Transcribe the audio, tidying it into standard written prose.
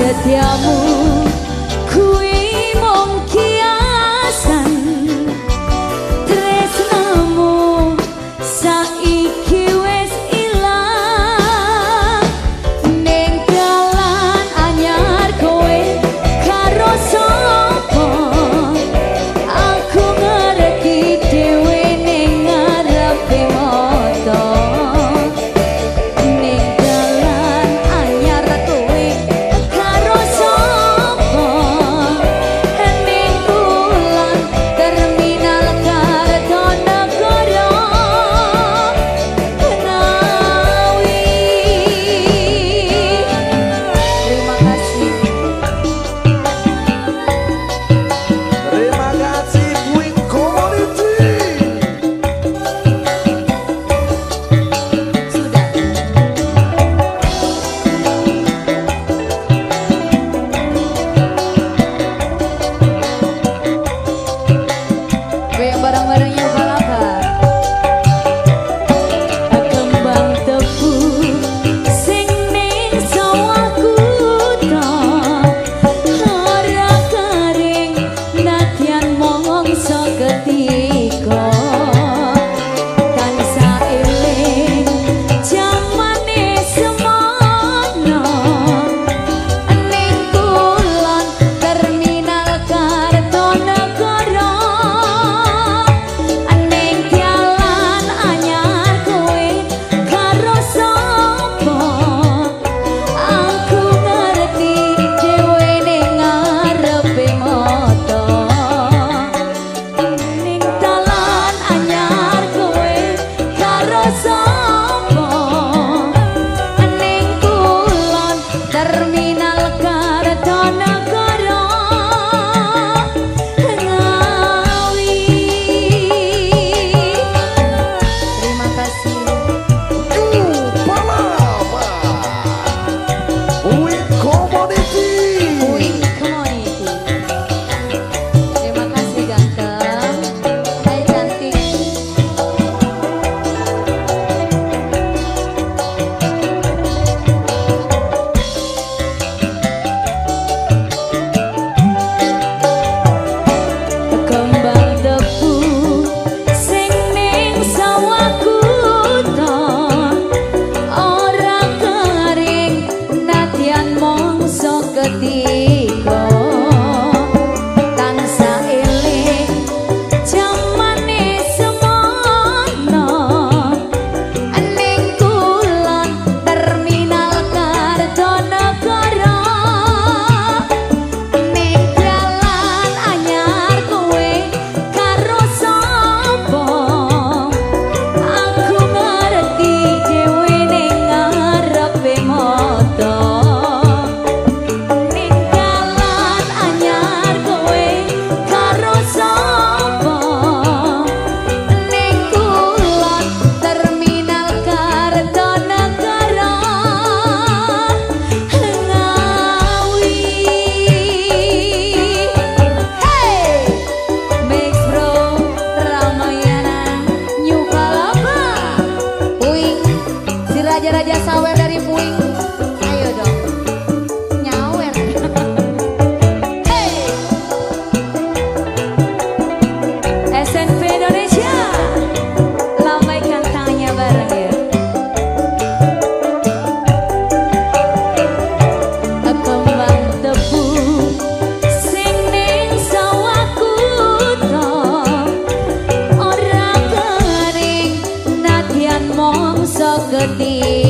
setiamu kui mung kiasan tresnamu saiki wis ilang ning dalan anyar kowe karo sapa aku ngerti dhewe ning ngarepe mata ning dalan anyar kowe karo sapa ning bulan terminal Kartonegoro Ngawi. Terima kasih. Terima kasih Queen Community. Sudah. Goyang bareng-barengnya Palapa. Kembang tebu sing ning sawahku ta ora kering nadyan mongso ketika tansah eling jamane semono ning kulon terminal Kartonegoro ning dalan anyar kowe karo sapa aku ngerti dhewe ning ngarepe mata ning dalan anyar kowe karo sapa ning kulon terminal Kartonegoro Ngawi. Terima kasih. Palapa. Queen Community. Queen Community. Terima kasih ganteng. Hai cantik. Kembang tebu sing ning sawahku ta ora kering nadyan mongso ketika tansah eling jamane semono ning kulon terminal Kartonegoro ning dalan anyar kowe karo sapa aku ngerti dhewe ning ngarepe mata ning dalan anyar kowe karo sapa ning kulon terminal Kartonegoro Ngawi. Hey, Mix Bro Ramayana New Palapa. Puing si raja-raja sawer dari Puing. Ayo dong. Nyawer. Hey. SNP Indonesia. Lambaikan tangannya bareng ya. Kembang tebu sing ning sawahku ta ora kering nadyan mongso ketika